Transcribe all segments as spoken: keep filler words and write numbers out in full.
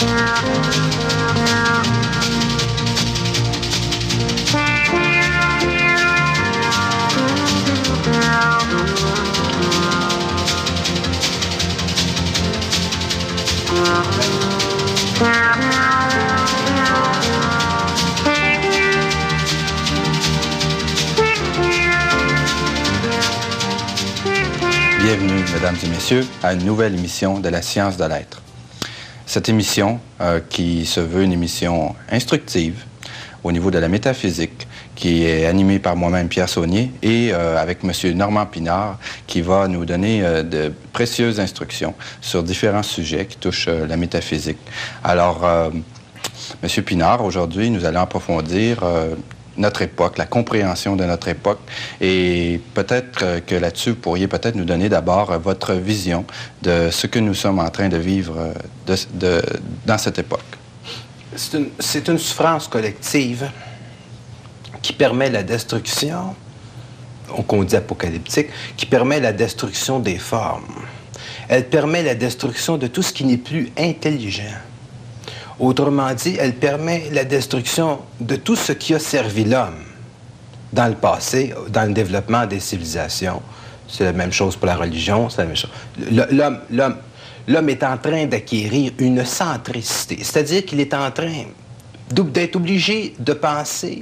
Bienvenue, mesdames et messieurs, à une nouvelle émission de la science de l'être. Cette émission, euh, qui se veut une émission instructive au niveau de la métaphysique, qui est animée par moi-même, Pierre Saunier, et euh, avec M. Normand Pinard, qui va nous donner euh, de précieuses instructions sur différents sujets qui touchent euh, la métaphysique. Alors, euh, M. Pinard, aujourd'hui, nous allons approfondir euh, notre époque, la compréhension de notre époque. Et peut-être euh, que là-dessus, vous pourriez peut-être nous donner d'abord euh, votre vision de ce que nous sommes en train de vivre euh, de, de, dans cette époque. C'est une, c'est une souffrance collective qui permet la destruction, qu'on dit apocalyptique, qui permet la destruction des formes. Elle permet la destruction de tout ce qui n'est plus intelligent. Autrement dit, elle permet la destruction de tout ce qui a servi l'homme dans le passé, dans le développement des civilisations. C'est la même chose pour la religion, c'est la même chose. L'homme, l'homme, l'homme est en train d'acquérir une centricité, c'est-à-dire qu'il est en train d'être obligé de penser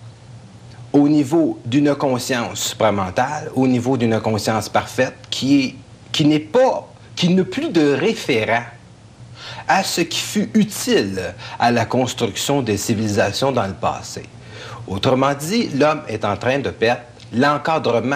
au niveau d'une conscience supramentale, au niveau d'une conscience parfaite, qui est, qui n'est pas, qui n'a plus de référent à ce qui fut utile à la construction des civilisations dans le passé. Autrement dit, l'homme est en train de perdre l'encadrement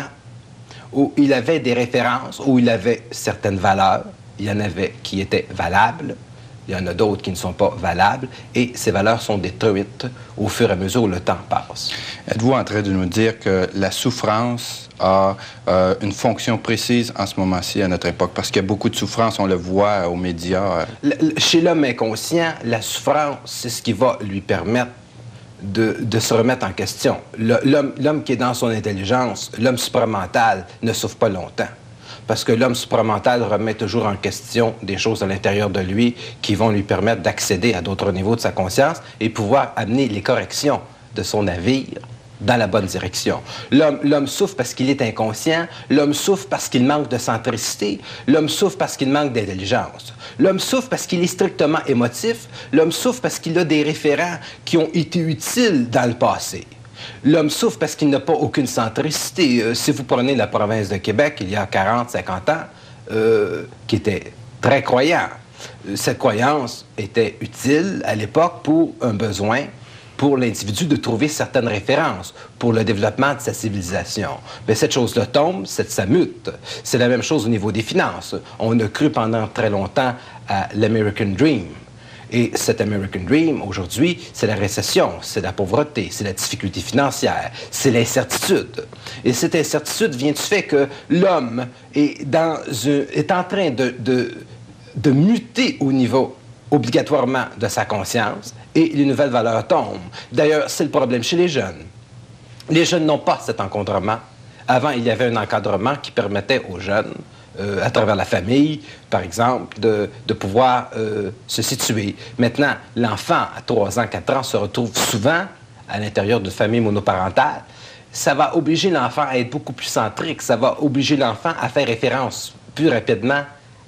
où il avait des références, où il avait certaines valeurs. Il y en avait qui étaient valables, il y en a d'autres qui ne sont pas valables, et ces valeurs sont détruites au fur et à mesure où le temps passe. Êtes-vous en train de nous dire que la souffrance a euh, une fonction précise en ce moment-ci à notre époque? Parce qu'il y a beaucoup de souffrance, on le voit aux médias. Le, chez l'homme inconscient, la souffrance, c'est ce qui va lui permettre de, de se remettre en question. L'homme, l'homme qui est dans son intelligence, l'homme supramental, ne souffre pas longtemps. Parce que l'homme supramental remet toujours en question des choses à l'intérieur de lui qui vont lui permettre d'accéder à d'autres niveaux de sa conscience et pouvoir amener les corrections de son navire dans la bonne direction. L'homme, l'homme souffre parce qu'il est inconscient, l'homme souffre parce qu'il manque de centricité, l'homme souffre parce qu'il manque d'intelligence. L'homme souffre parce qu'il est strictement émotif, l'homme souffre parce qu'il a des référents qui ont été utiles dans le passé. L'homme souffre parce qu'il n'a pas aucune centricité. Euh, si vous prenez la province de Québec, il y a quarante, cinquante ans, euh, qui était très croyant. Cette croyance était utile à l'époque pour un besoin pour l'individu de trouver certaines références pour le développement de sa civilisation. Mais cette chose-là tombe, cette, ça mute. C'est la même chose au niveau des finances. On a cru pendant très longtemps à l'American Dream. Et cet American Dream, aujourd'hui, c'est la récession, c'est la pauvreté, c'est la difficulté financière, c'est l'incertitude. Et cette incertitude vient du fait que l'homme est, dans un, est en train de, de, de muter au niveau obligatoirement de sa conscience et les nouvelles valeurs tombent. D'ailleurs, c'est le problème chez les jeunes. Les jeunes n'ont pas cet encadrement. Avant, il y avait un encadrement qui permettait aux jeunes, Euh, à travers la famille, par exemple, de, de pouvoir euh, se situer. Maintenant, l'enfant, à trois ans, quatre ans, se retrouve souvent à l'intérieur d'une famille monoparentale. Ça va obliger l'enfant à être beaucoup plus centrique. Ça va obliger l'enfant à faire référence plus rapidement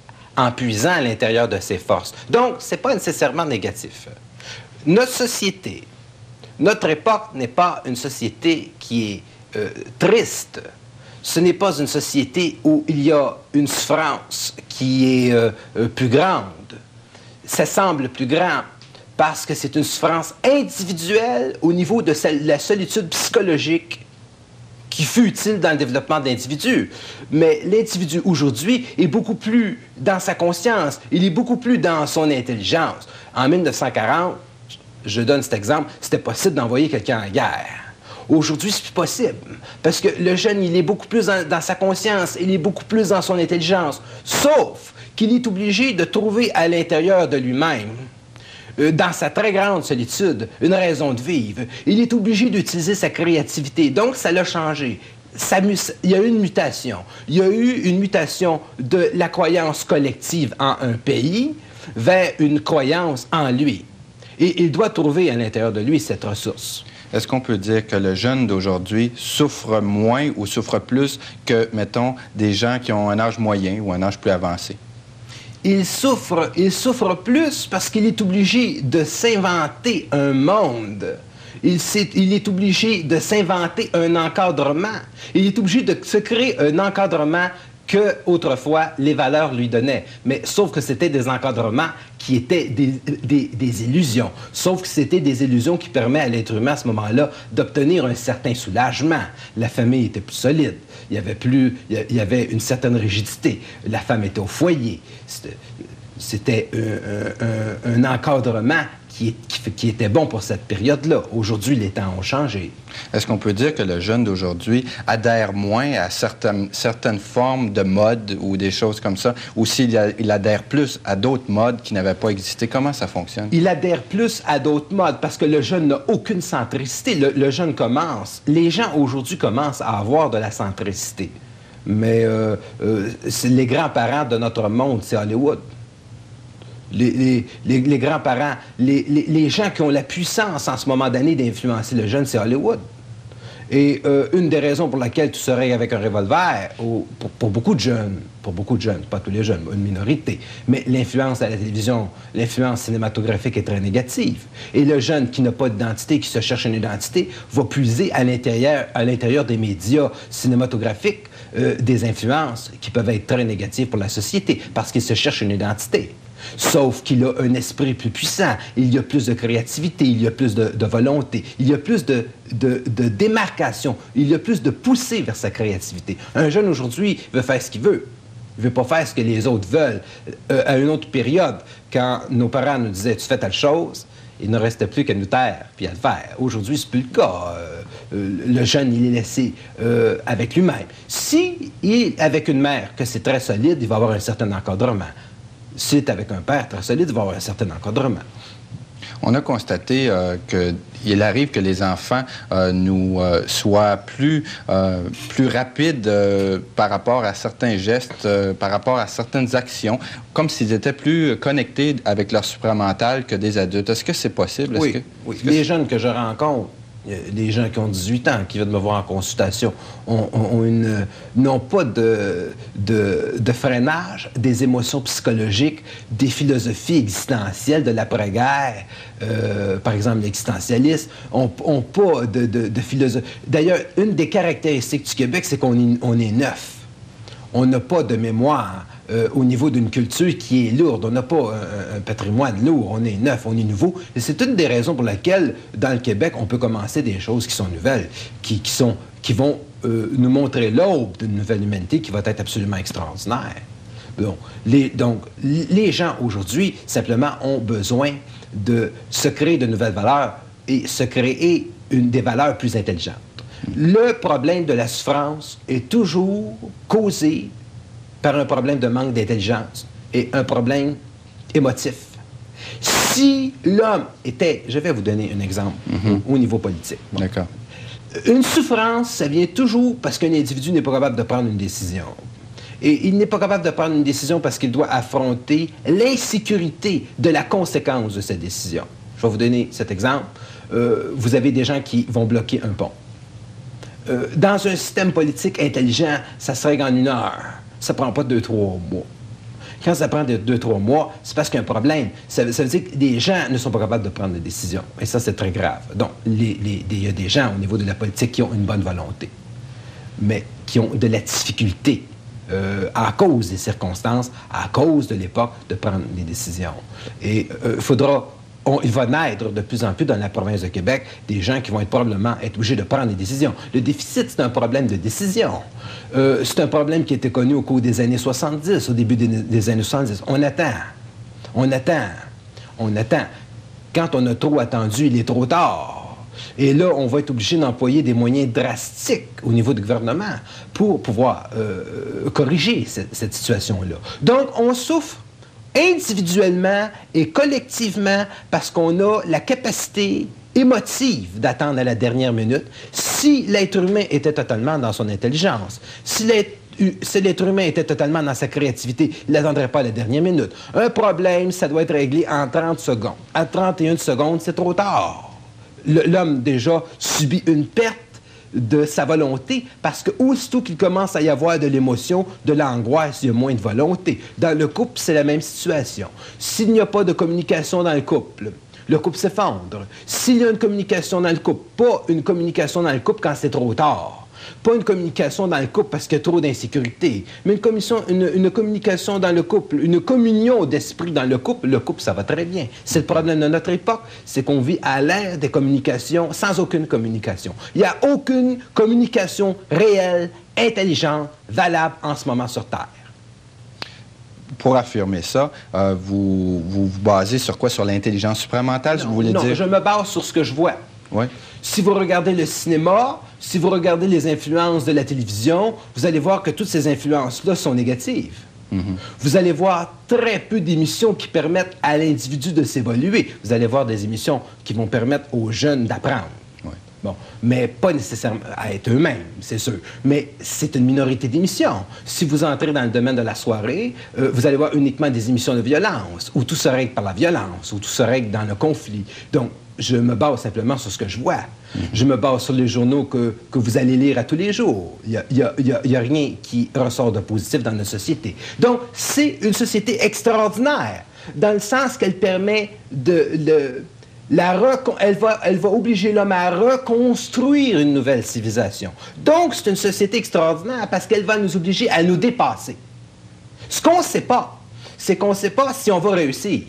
en puisant à l'intérieur de ses forces. Donc, ce n'est pas nécessairement négatif. Notre société, notre époque n'est pas une société qui est euh, triste. Ce n'est pas une société où il y a une souffrance qui est euh, euh, plus grande. Ça semble plus grand parce que c'est une souffrance individuelle au niveau de la solitude psychologique qui fut utile dans le développement de l'individu. Mais l'individu aujourd'hui est beaucoup plus dans sa conscience, il est beaucoup plus dans son intelligence. En mille neuf cent quarante, je donne cet exemple, c'était possible d'envoyer quelqu'un en guerre. Aujourd'hui, c'est plus possible, parce que le jeune, il est beaucoup plus dans, dans sa conscience, il est beaucoup plus dans son intelligence, sauf qu'il est obligé de trouver à l'intérieur de lui-même, euh, dans sa très grande solitude, une raison de vivre. Il est obligé d'utiliser sa créativité, donc ça l'a changé. Ça, il y a eu une mutation. Il y a eu une mutation de la croyance collective en un pays vers une croyance en lui. Et il doit trouver à l'intérieur de lui cette ressource. Est-ce qu'on peut dire que le jeune d'aujourd'hui souffre moins ou souffre plus que, mettons, des gens qui ont un âge moyen ou un âge plus avancé? Il souffre, il souffre plus parce qu'il est obligé de s'inventer un monde. Il, est, il est obligé de s'inventer un encadrement. Il est obligé de se créer un encadrement que, autrefois, les valeurs lui donnaient. Mais sauf que c'était des encadrements qui étaient des, des, des illusions. Sauf que c'était des illusions qui permettent à l'être humain, à ce moment-là, d'obtenir un certain soulagement. La famille était plus solide. Il y avait, plus, il y avait une certaine rigidité. La femme était au foyer. C'était un, un, un encadrement qui, qui, qui était bon pour cette période-là. Aujourd'hui, les temps ont changé. Est-ce qu'on peut dire que le jeune d'aujourd'hui adhère moins à certaines, certaines formes de mode ou des choses comme ça, ou s'il il adhère plus à d'autres modes qui n'avaient pas existé? Comment ça fonctionne? Il adhère plus à d'autres modes parce que le jeune n'a aucune centricité. Le, le jeune commence. Les gens aujourd'hui commencent à avoir de la centricité. Mais euh, euh, les grands-parents de notre monde, c'est Hollywood. Les, les, les, les grands-parents, les, les, les gens qui ont la puissance en ce moment d'année d'influencer le jeune, c'est Hollywood. Et euh, une des raisons pour laquelle tu serais avec un revolver, ou, pour, pour beaucoup de jeunes, pour beaucoup de jeunes, pas tous les jeunes, une minorité, mais l'influence à la télévision, l'influence cinématographique est très négative. Et le jeune qui n'a pas d'identité, qui se cherche une identité, va puiser à l'intérieur, à l'intérieur des médias cinématographiques euh, des influences qui peuvent être très négatives pour la société, parce qu'il se cherche une identité. Sauf qu'il a un esprit plus puissant, il y a plus de créativité, il y a plus de, de volonté, il y a plus de, de, de démarcation, il y a plus de poussée vers sa créativité. Un jeune aujourd'hui veut faire ce qu'il veut. Il ne veut pas faire ce que les autres veulent. Euh, à une autre période, quand nos parents nous disaient « tu fais telle chose », il ne restait plus qu'à nous taire puis à le faire. Aujourd'hui, c'est plus le cas. Euh, euh, le jeune, il est laissé euh, avec lui-même. Si il est avec une mère que c'est très solide, il va avoir un certain encadrement. Si c'est avec un père très solide, il va avoir un certain encadrement. On a constaté euh, qu'il arrive que les enfants euh, nous euh, soient plus, euh, plus rapides euh, par rapport à certains gestes, euh, par rapport à certaines actions, comme s'ils étaient plus connectés avec leur supramental que des adultes. Est-ce que c'est possible? Oui, que, oui. Les jeunes que je rencontre, les gens qui ont dix-huit ans, qui viennent me voir en consultation, ont, ont une, n'ont pas de, de, de freinage des émotions psychologiques, des philosophies existentielles de l'après-guerre, euh, par exemple l'existentialisme, n'ont ont pas de, de, de philosophie. D'ailleurs, une des caractéristiques du Québec, c'est qu'on est, on est neuf. On n'a pas de mémoire euh, au niveau d'une culture qui est lourde. On n'a pas un, un patrimoine lourd. On est neuf, on est nouveau. Et c'est une des raisons pour lesquelles, dans le Québec, on peut commencer des choses qui sont nouvelles, qui, qui, sont, qui vont euh, nous montrer l'aube d'une nouvelle humanité qui va être absolument extraordinaire. Donc, les, donc, les gens, aujourd'hui, simplement, ont besoin de se créer de nouvelles valeurs et se créer une, des valeurs plus intelligentes. Le problème de la souffrance est toujours causé par un problème de manque d'intelligence et un problème émotif. Si l'homme était... Je vais vous donner un exemple mm-hmm. au niveau politique. Bon. D'accord. Une souffrance, ça vient toujours parce qu'un individu n'est pas capable de prendre une décision. Et il n'est pas capable de prendre une décision parce qu'il doit affronter l'insécurité de la conséquence de cette décision. Je vais vous donner cet exemple. Euh, vous avez des gens qui vont bloquer un pont. Euh, dans un système politique intelligent, ça se règle en une heure. Ça ne prend pas deux, trois mois. Quand ça prend deux, trois mois, c'est parce qu'il y a un problème. Ça, ça veut dire que des gens ne sont pas capables de prendre des décisions. Et ça, c'est très grave. Donc, les, les, il y a des gens au niveau de la politique qui ont une bonne volonté, mais qui ont de la difficulté euh, à cause des circonstances, à cause de l'époque, de prendre des décisions. Et il euh, faudra... On, il va naître de plus en plus dans la province de Québec des gens qui vont être probablement être obligés de prendre des décisions. Le déficit, c'est un problème de décision. Euh, c'est un problème qui était connu au cours des années soixante-dix, au début des, des années soixante-dix. On attend. On attend. On attend. Quand on a trop attendu, il est trop tard. Et là, on va être obligé d'employer des moyens drastiques au niveau du gouvernement pour pouvoir euh, corriger cette, cette situation-là. Donc, on souffre individuellement et collectivement parce qu'on a la capacité émotive d'attendre à la dernière minute si l'être humain était totalement dans son intelligence. Si l'être si l'être humain était totalement dans sa créativité, il n'attendrait pas la dernière minute. Un problème, ça doit être réglé en trente secondes. À trente et une secondes, c'est trop tard. L'homme, déjà, subit une perte de sa volonté, parce que aussitôt qu'il commence à y avoir de l'émotion, de l'angoisse, il y a moins de volonté. Dans le couple, c'est la même situation. S'il n'y a pas de communication dans le couple, le couple s'effondre. S'il y a une communication dans le couple, pas une communication dans le couple quand c'est trop tard. Pas une communication dans le couple parce qu'il y a trop d'insécurité, mais une, une, une communication dans le couple, une communion d'esprit dans le couple. Le couple, ça va très bien. C'est le problème de notre époque, c'est qu'on vit à l'ère des communications sans aucune communication. Il n'y a aucune communication réelle, intelligente, valable en ce moment sur Terre. Pour affirmer ça, euh, vous, vous vous basez sur quoi? Sur l'intelligence supramentale, non, vous voulez non, dire? je me base sur ce que je vois. Oui. Si vous regardez le cinéma, si vous regardez les influences de la télévision, vous allez voir que toutes ces influences-là sont négatives. Mm-hmm. Vous allez voir très peu d'émissions qui permettent à l'individu de s'évoluer. Vous allez voir des émissions qui vont permettre aux jeunes d'apprendre. Oui. Bon, mais pas nécessairement à être eux-mêmes, c'est sûr. Mais c'est une minorité d'émissions. Si vous entrez dans le domaine de la soirée, euh, vous allez voir uniquement des émissions de violence, où tout se règle par la violence, où tout se règle dans le conflit. Donc, je me base simplement sur ce que je vois. Mm-hmm. Je me base sur les journaux que, que vous allez lire à tous les jours. Il n'y a, a, a, a rien qui ressort de positif dans notre société. Donc, c'est une société extraordinaire, dans le sens qu'elle permet de... de la recon... elle, va, elle va obliger l'homme à reconstruire une nouvelle civilisation. Donc, c'est une société extraordinaire parce qu'elle va nous obliger à nous dépasser. Ce qu'on ne sait pas, c'est qu'on ne sait pas si on va réussir.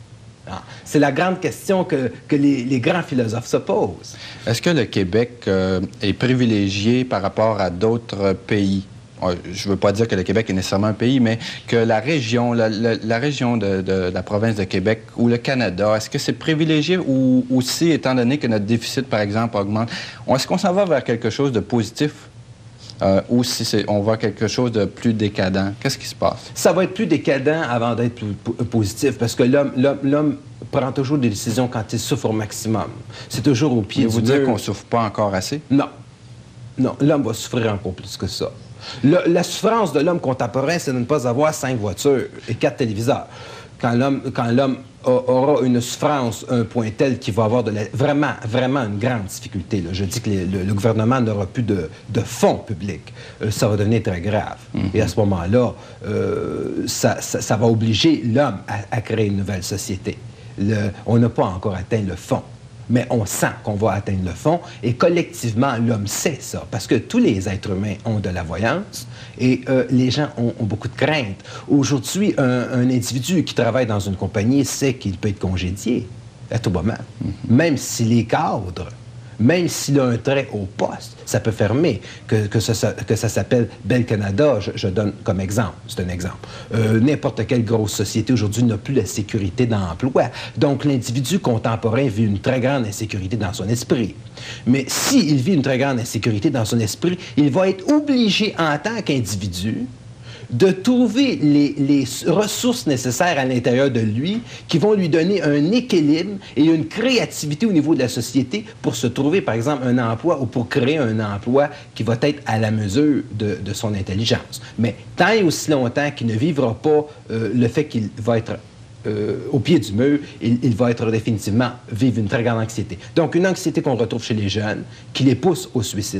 C'est la grande question que, que les, les grands philosophes se posent. Est-ce que le Québec euh, est privilégié par rapport à d'autres pays? Je ne veux pas dire que le Québec est nécessairement un pays, mais que la région, la, la, la région de, de, de la province de Québec ou le Canada, est-ce que c'est privilégié ou aussi, étant donné que notre déficit, par exemple, augmente, est-ce qu'on s'en va vers quelque chose de positif? Euh, ou si on voit quelque chose de plus décadent? Qu'est-ce qui se passe? Ça va être plus décadent avant d'être plus positif, parce que l'homme prend toujours des décisions quand il souffre au maximum. C'est toujours au pied Mais du vous mur. dire qu'on ne souffre pas encore assez? Non. Non, l'homme va souffrir encore plus que ça. Le, la souffrance de l'homme contemporain, c'est de ne pas avoir cinq voitures et quatre téléviseurs. Quand l'homme aura une souffrance, un point tel qu'il va avoir de la, vraiment, vraiment une grande difficulté. Là. Je dis que les, le, le gouvernement n'aura plus de, de fonds publics. Euh, ça va devenir très grave. Mm-hmm. Et à ce moment-là, euh, ça, ça, ça va obliger l'homme à, à créer une nouvelle société. Le, on n'a pas encore atteint le fond. Mais on sent qu'on va atteindre le fond, et collectivement, l'homme sait ça, parce que tous les êtres humains ont de la voyance, et euh, les gens ont, ont beaucoup de craintes. Aujourd'hui, un, un individu qui travaille dans une compagnie sait qu'il peut être congédié, à tout moment. Mm-hmm. Même s'il est cadre, même s'il a un trait au poste, ça peut fermer. Que, que, ça, que ça s'appelle Bell Canada, je, je donne comme exemple, c'est un exemple. Euh, n'importe quelle grosse société aujourd'hui n'a plus la sécurité d'emploi. Donc l'individu contemporain vit une très grande insécurité dans son esprit. Mais s'il vit une très grande insécurité dans son esprit, il va être obligé en tant qu'individu de trouver les, les ressources nécessaires à l'intérieur de lui qui vont lui donner un équilibre et une créativité au niveau de la société pour se trouver, par exemple, un emploi ou pour créer un emploi qui va être à la mesure de, de son intelligence. Mais tant et aussi longtemps qu'il ne vivra pas euh, le fait qu'il va être Euh, au pied du mur, il, il va être définitivement vivre une très grande anxiété. Donc, une anxiété qu'on retrouve chez les jeunes qui les pousse au suicide.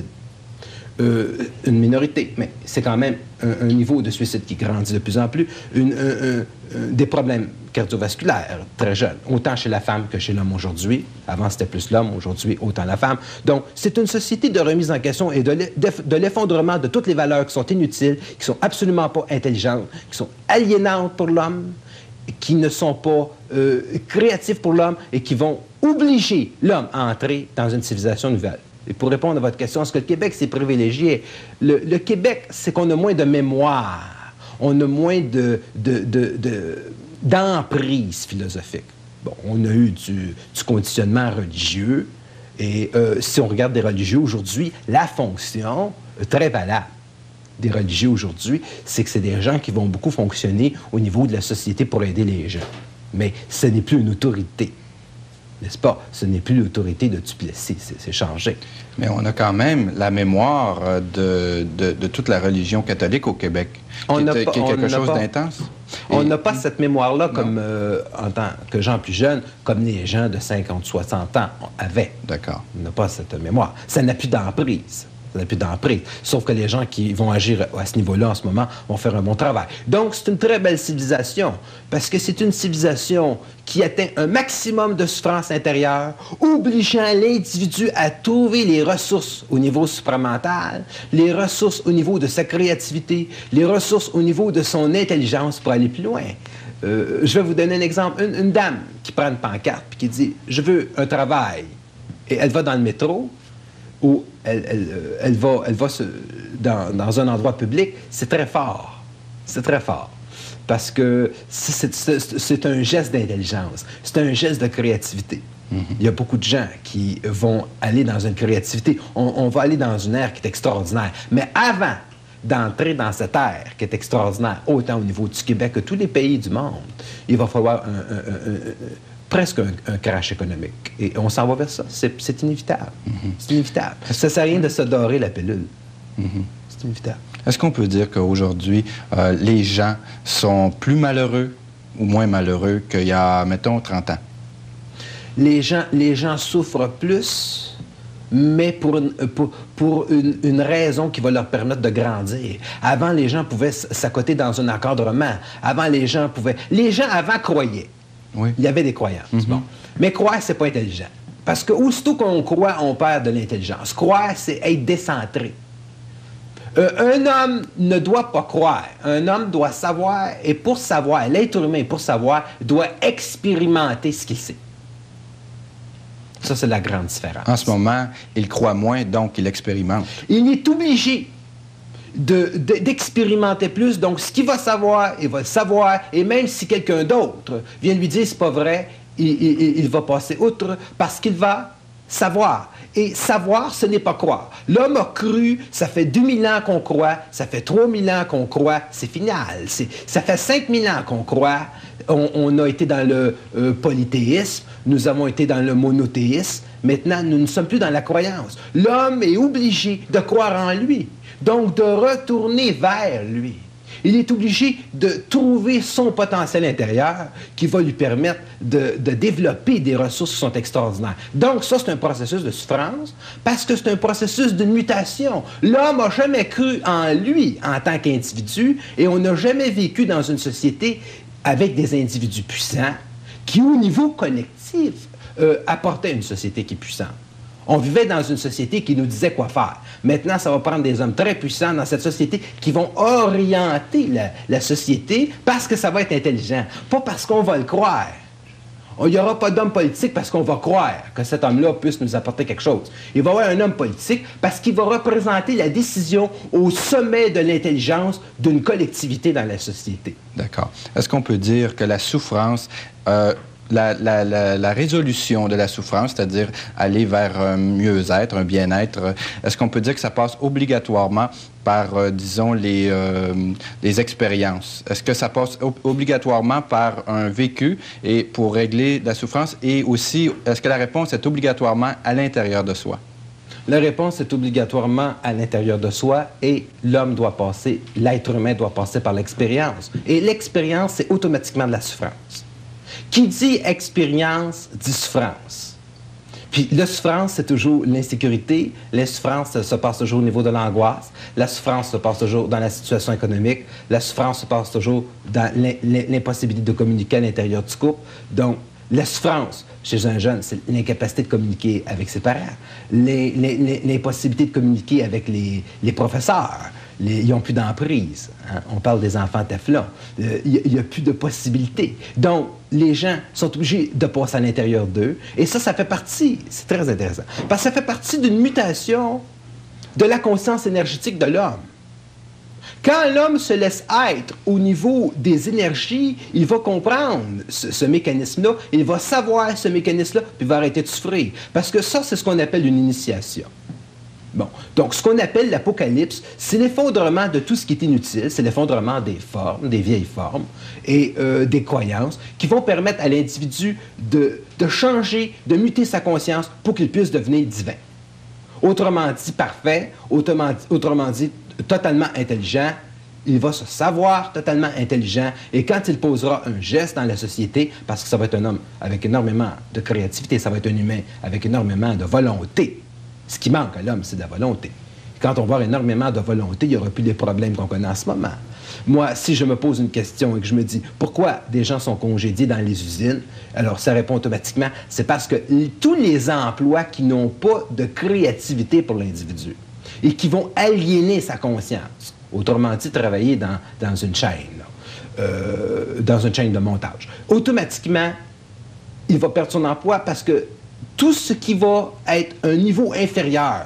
Euh, une minorité, mais c'est quand même un, un niveau de suicide qui grandit de plus en plus, une, un, un, un, des problèmes cardiovasculaires très jeunes, autant chez la femme que chez l'homme aujourd'hui. Avant, c'était plus l'homme, aujourd'hui, autant la femme. Donc, c'est une société de remise en question et de l'effondrement de toutes les valeurs qui sont inutiles, qui sont absolument pas intelligentes, qui sont aliénantes pour l'homme, qui ne sont pas euh, créatifs pour l'homme et qui vont obliger l'homme à entrer dans une civilisation nouvelle. Et pour répondre à votre question, est-ce que le Québec, c'est privilégié? Le, le Québec, c'est qu'on a moins de mémoire, on a moins de, de, de, de, d'emprise philosophique. Bon, on a eu du, du conditionnement religieux, et euh, si on regarde des religieux aujourd'hui, la fonction euh, très valable des religieux aujourd'hui, c'est que c'est des gens qui vont beaucoup fonctionner au niveau de la société pour aider les gens. Mais ce n'est plus une autorité. n'est-ce pas? Ce n'est plus l'autorité de Duplessis, c'est changé. Mais on a quand même la mémoire de, de, de toute la religion catholique au Québec, on qui, est, pas, qui est quelque chose pas, d'intense. On n'a pas cette mémoire-là comme, euh, en tant que gens plus jeunes, comme les gens de cinquante, soixante ans avaient. D'accord. On n'a pas cette mémoire. Ça n'a plus d'emprise. Ça n'a plus d'emprise. Sauf que les gens qui vont agir à ce niveau-là en ce moment vont faire un bon travail. Donc, c'est une très belle civilisation, parce que c'est une civilisation qui atteint un maximum de souffrance intérieure, obligeant l'individu à trouver les ressources au niveau supramental, les ressources au niveau de sa créativité, les ressources au niveau de son intelligence pour aller plus loin. Euh, je vais vous donner un exemple. Une, une dame qui prend une pancarte et qui dit « Je veux un travail », et elle va dans le métro, ou elle, elle, elle va, elle va se, dans, dans un endroit public, c'est très fort. C'est très fort. Parce que c'est un geste d'intelligence. C'est un geste de créativité. Mm-hmm. Il y a beaucoup de gens qui vont aller dans une créativité. On, on va aller dans une ère qui est extraordinaire. Mais avant d'entrer dans cette ère qui est extraordinaire, autant au niveau du Québec que tous les pays du monde, il va falloir un, un, un, un, presque un, un crash économique. Et on s'en va vers ça. C'est inévitable. Mm-hmm. C'est inévitable. Ça ne sert à rien de se dorer la pilule. Mm-hmm. C'est inévitable. Est-ce qu'on peut dire qu'aujourd'hui, euh, les gens sont plus malheureux ou moins malheureux qu'il y a, mettons, trente ans? Les gens, les gens souffrent plus, mais pour une, pour, pour une, une raison qui va leur permettre de grandir. Avant, les gens pouvaient s'accoter dans un encadrement. Avant, les gens pouvaient... Les gens, avant, croyaient. Oui. Il y avait des croyances. Mm-hmm. Bon. Mais croire, c'est pas intelligent. Parce que aussitôt qu'on croit, on perd de l'intelligence. Croire, c'est être décentré. Euh, un homme ne doit pas croire. Un homme doit savoir, et pour savoir, l'être humain, pour savoir, doit expérimenter ce qu'il sait. Ça, c'est la grande différence. En ce moment, il croit moins, donc il expérimente. Il est obligé d'expérimenter de, de, plus. Donc, ce qu'il va savoir, il va le savoir. Et même si quelqu'un d'autre vient lui dire « c'est pas vrai », il, il, il va passer outre parce qu'il va savoir. Et savoir, ce n'est pas croire. L'homme a cru, ça fait deux mille ans qu'on croit, ça fait trois mille ans qu'on croit, c'est final. Ça fait cinq mille ans qu'on croit. On, on a été dans le euh, polythéisme, nous avons été dans le monothéisme. Maintenant, nous ne sommes plus dans la croyance. L'homme est obligé de croire en lui, donc de retourner vers lui. Il est obligé de trouver son potentiel intérieur qui va lui permettre de, de développer des ressources qui sont extraordinaires. Donc, ça, c'est un processus de souffrance parce que c'est un processus de mutation. L'homme n'a jamais cru en lui en tant qu'individu et on n'a jamais vécu dans une société avec des individus puissants qui, au niveau collectif, euh, apportaient une société qui est puissante. On vivait dans une société qui nous disait quoi faire. Maintenant, ça va prendre des hommes très puissants dans cette société qui vont orienter la, la société parce que ça va être intelligent, pas parce qu'on va le croire. Il n'y aura pas d'homme politique parce qu'on va croire que cet homme-là puisse nous apporter quelque chose. Il va y avoir un homme politique parce qu'il va représenter la décision au sommet de l'intelligence d'une collectivité dans la société. D'accord. Est-ce qu'on peut dire que la souffrance... Euh, La, la, la, la résolution de la souffrance, c'est-à-dire aller vers un mieux-être, un bien-être, est-ce qu'on peut dire que ça passe obligatoirement par, euh, disons, les, euh, les expériences? Est-ce que ça passe ob obligatoirement par un vécu et pour régler la souffrance? Et aussi, est-ce que la réponse est obligatoirement à l'intérieur de soi? La réponse est obligatoirement à l'intérieur de soi et l'homme doit passer, l'être humain doit passer par l'expérience. Et l'expérience, c'est automatiquement de la souffrance. Qui dit expérience dit souffrance. Puis la souffrance, c'est toujours l'insécurité. La souffrance se passe toujours au niveau de l'angoisse. La souffrance se passe toujours dans la situation économique. La souffrance se passe toujours dans l'impossibilité de communiquer à l'intérieur du couple. Donc, la souffrance chez un jeune, c'est l'incapacité de communiquer avec ses parents, l'impossibilité de communiquer avec les, les professeurs. Les, ils n'ont plus d'emprise. Hein? On parle des enfants Teflon. Euh, il n'y a, a plus de possibilités. Donc, les gens sont obligés de passer à l'intérieur d'eux. Et ça, ça fait partie, c'est très intéressant, parce que ça fait partie d'une mutation de la conscience énergétique de l'homme. Quand l'homme se laisse être au niveau des énergies, il va comprendre ce, ce mécanisme-là, il va savoir ce mécanisme-là, puis il va arrêter de souffrir. Parce que ça, c'est ce qu'on appelle une initiation. Bon, donc ce qu'on appelle l'apocalypse, c'est l'effondrement de tout ce qui est inutile, c'est l'effondrement des formes, des vieilles formes et euh, des croyances qui vont permettre à l'individu de, de changer, de muter sa conscience pour qu'il puisse devenir divin. Autrement dit, parfait, autrement, autrement dit, totalement intelligent, il va se savoir totalement intelligent et quand il posera un geste dans la société, parce que ça va être un homme avec énormément de créativité, ça va être un humain avec énormément de volonté. Ce qui manque à l'homme, c'est de la volonté. Quand on va avoir énormément de volonté, il n'y aura plus les problèmes qu'on connaît en ce moment. Moi, si je me pose une question et que je me dis pourquoi des gens sont congédiés dans les usines, alors ça répond automatiquement, c'est parce que tous les emplois qui n'ont pas de créativité pour l'individu et qui vont aliéner sa conscience, autrement dit, travailler dans, dans une chaîne, là, euh, dans une chaîne de montage, automatiquement, il va perdre son emploi parce que tout ce qui va être un niveau inférieur,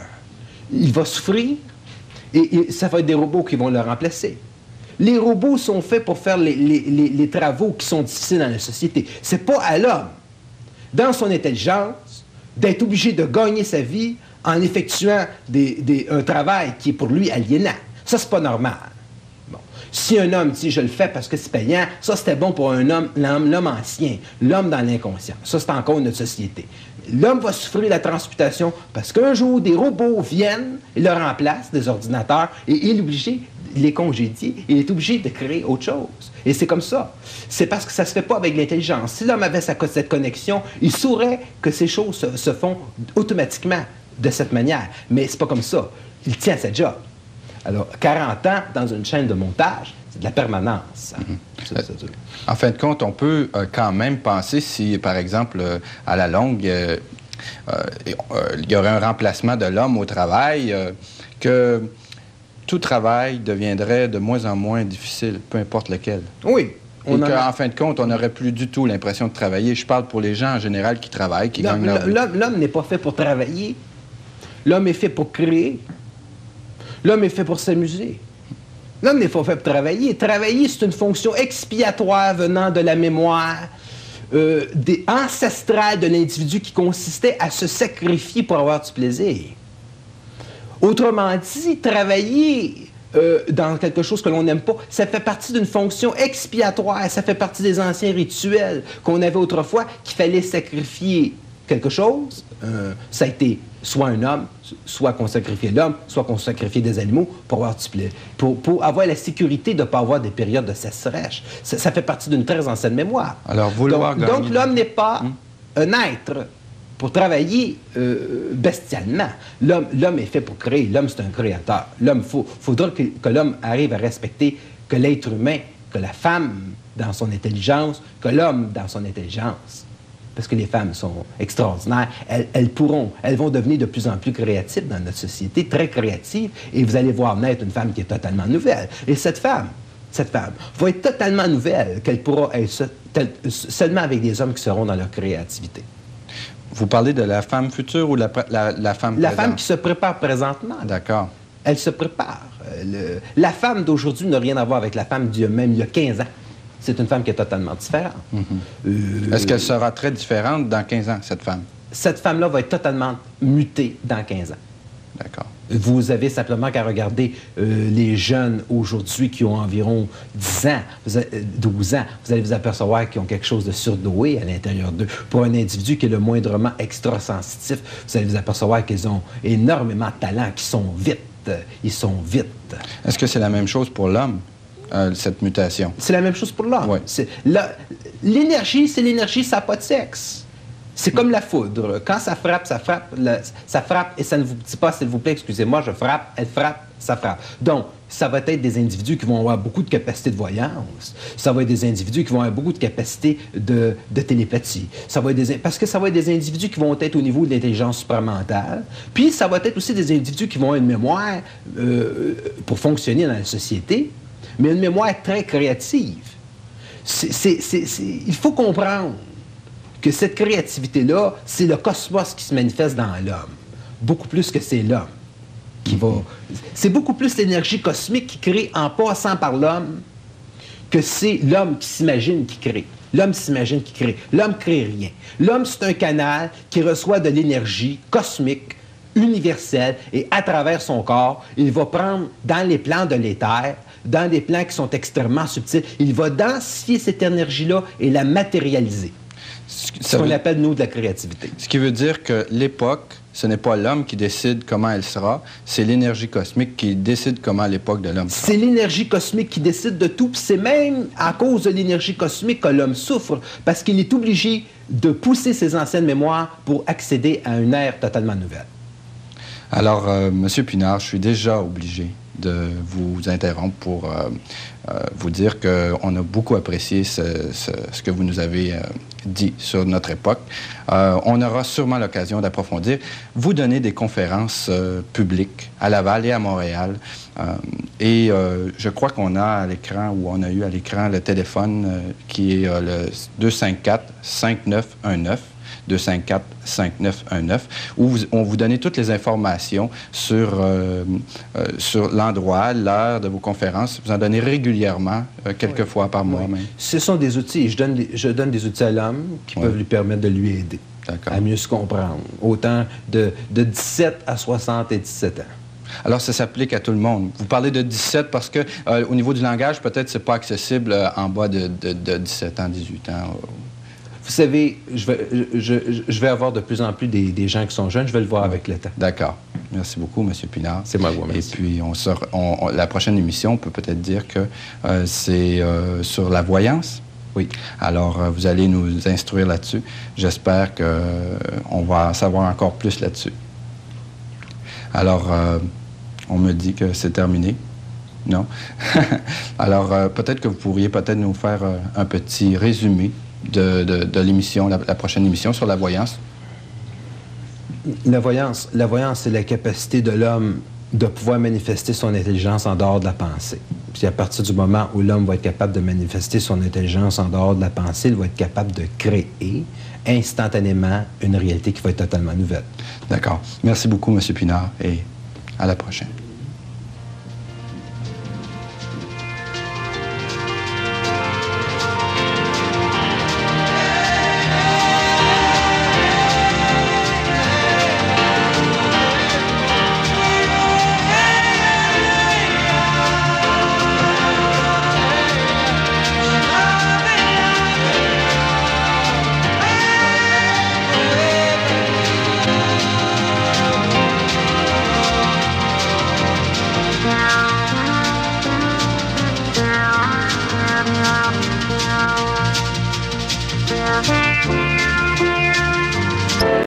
il va souffrir et, et ça va être des robots qui vont le remplacer. Les robots sont faits pour faire les, les, les, les travaux qui sont difficiles dans la société. C'est pas à l'homme, dans son intelligence, d'être obligé de gagner sa vie en effectuant des, des, un travail qui est pour lui aliénant. Ça, c'est pas normal. Bon. Si un homme dit « je le fais parce que c'est payant », ça, c'était bon pour un homme, l'homme ancien, l'homme dans l'inconscient. Ça, c'est encore notre société. L'homme va souffrir de la transmutation parce qu'un jour, des robots viennent et le remplacent, des ordinateurs, et il est obligé, il est congédié, il est obligé de créer autre chose. Et c'est comme ça. C'est parce que ça ne se fait pas avec l'intelligence. Si l'homme avait sa, cette connexion, il saurait que ces choses se, se font automatiquement de cette manière. Mais c'est pas comme ça. Il tient sa job. Alors, quarante ans dans une chaîne de montage, c'est de la permanence. Hein? Mm-hmm. ça, ça, ça. En fin de compte, on peut euh, quand même penser si, par exemple, euh, à la longue, euh, euh, il y aurait un remplacement de l'homme au travail, euh, que tout travail deviendrait de moins en moins difficile, peu importe lequel. Oui. Et qu'en a... fin de compte, on n'aurait plus du tout l'impression de travailler. Je parle pour les gens en général qui travaillent, qui gagnent leur vie. L'homme n'est pas fait pour travailler. L'homme est fait pour créer. L'homme est fait pour s'amuser. L'homme n'est pas fait pour travailler. Travailler, c'est une fonction expiatoire venant de la mémoire euh, des ancestrale de l'individu qui consistait à se sacrifier pour avoir du plaisir. Autrement dit, travailler euh, dans quelque chose que l'on n'aime pas, ça fait partie d'une fonction expiatoire, ça fait partie des anciens rituels qu'on avait autrefois, qu'il fallait sacrifier quelque chose. Euh, ça a été soit un homme, soit qu'on sacrifiait l'homme, soit qu'on sacrifiait des animaux pour avoir du plaisir, pour, pour avoir la sécurité de ne pas avoir des périodes de sécheresse. Ça, ça fait partie d'une très ancienne mémoire. Alors, vouloir donc, gagner... donc l'homme n'est pas hum. un être pour travailler euh, bestialement. L'homme, l'homme est fait pour créer. L'homme, c'est un créateur. L'homme, il faudra que, que l'homme arrive à respecter que l'être humain, que la femme dans son intelligence, que l'homme dans son intelligence. Parce que les femmes sont extraordinaires. Elles, elles pourront, elles vont devenir de plus en plus créatives dans notre société, très créatives, et vous allez voir naître une femme qui est totalement nouvelle. Et cette femme, cette femme va être totalement nouvelle, qu'elle pourra être se, tel, seulement avec des hommes qui seront dans leur créativité. Vous parlez de la femme future ou la, la, la femme La présente? femme qui se prépare présentement. D'accord. Elle se prépare. Le, la femme d'aujourd'hui n'a rien à voir avec la femme d'il y a même il y a quinze ans. C'est une femme qui est totalement différente. Mm-hmm. euh, Est-ce qu'elle sera très différente dans quinze ans, cette femme? Cette femme-là va être totalement mutée dans quinze ans. D'accord. Vous avez simplement qu'à regarder euh, les jeunes aujourd'hui qui ont environ dix ans, douze ans. Vous allez vous apercevoir qu'ils ont quelque chose de surdoué à l'intérieur d'eux. Pour un individu qui est le moindrement extrasensitif, vous allez vous apercevoir qu'ils ont énormément de talent, qu'ils sont vite. Ils sont vite. Est-ce que c'est la même chose pour l'homme? Euh, cette mutation. C'est la même chose pour l'homme. Oui. L'énergie, c'est l'énergie, ça n'a pas de sexe. C'est comme la foudre. Quand ça frappe, ça frappe, le, ça frappe et ça ne vous dit pas, s'il vous plaît, excusez-moi, je frappe, elle frappe, ça frappe. Donc, ça va être des individus qui vont avoir beaucoup de capacité de voyance. Ça va être des individus qui vont avoir beaucoup de capacité de, de télépathie. Ça va être des, parce que ça va être des individus qui vont être au niveau de l'intelligence supramentale. Puis, ça va être aussi des individus qui vont avoir une mémoire euh, pour fonctionner dans la société, mais une mémoire très créative. C'est, c'est, c'est, c'est, il faut comprendre que cette créativité-là, c'est le cosmos qui se manifeste dans l'homme. Beaucoup plus que c'est l'homme qui va... C'est beaucoup plus l'énergie cosmique qui crée en passant par l'homme que c'est l'homme qui s'imagine qui crée. L'homme s'imagine qui crée. L'homme ne crée rien. L'homme, c'est un canal qui reçoit de l'énergie cosmique universel, et à travers son corps, il va prendre dans les plans de l'éther, dans des plans qui sont extrêmement subtils, il va densifier cette énergie-là et la matérialiser. Ce qu'on appelle, nous, de la créativité. Ce qui veut dire que l'époque, ce n'est pas l'homme qui décide comment elle sera, c'est l'énergie cosmique qui décide comment l'époque de l'homme sera. C'est l'énergie cosmique qui décide de tout, puis c'est même à cause de l'énergie cosmique que l'homme souffre, parce qu'il est obligé de pousser ses anciennes mémoires pour accéder à une ère totalement nouvelle. Alors, euh, M. Pinard, je suis déjà obligé de vous interrompre pour euh, euh, vous dire qu'on a beaucoup apprécié ce, ce, ce que vous nous avez euh, dit sur notre époque. Euh, on aura sûrement l'occasion d'approfondir. Vous donnez des conférences euh, publiques à Laval et à Montréal. Euh, et euh, je crois qu'on a à l'écran, ou on a eu à l'écran, le téléphone euh, qui est euh, le deux cinq quatre, cinq neuf un neuf. deux cinq quatre, cinq neuf un neuf, où vous, on vous donne toutes les informations sur, euh, euh, sur l'endroit, l'heure de vos conférences. Vous en donnez régulièrement, euh, quelques oui. fois par mois oui. même. Ce sont des outils. Je donne, je donne des outils à l'homme qui oui. peuvent lui permettre de lui aider à mieux se comprendre. Autant de, de dix-sept à soixante-dix-sept ans. Alors, ça s'applique à tout le monde. Vous parlez de dix-sept parce que, euh, au niveau du langage, peut-être c'est pas accessible euh, en bas de, de, de dix-sept ans, dix-huit ans. Vous savez, je vais, je, je, je vais avoir de plus en plus des, des gens qui sont jeunes. Je vais le voir oui. avec le temps. D'accord. Merci beaucoup, M. Pinard. C'est moi, vous remercie. Et puis, on sort, on, on, la prochaine émission, on peut peut-être dire que euh, c'est euh, sur la voyance. Oui. Alors, euh, vous allez nous instruire là-dessus. J'espère qu'on euh, va en savoir encore plus là-dessus. Alors, euh, on me dit que c'est terminé. Non? Alors, euh, peut-être que vous pourriez peut-être nous faire euh, un petit résumé de, de, de l'émission, la, la prochaine émission sur la voyance. La voyance, la voyance, c'est la capacité de l'homme de pouvoir manifester son intelligence en dehors de la pensée. Puis à partir du moment où l'homme va être capable de manifester son intelligence en dehors de la pensée, il va être capable de créer instantanément une réalité qui va être totalement nouvelle. D'accord. Merci beaucoup, M. Pinard, et à la prochaine.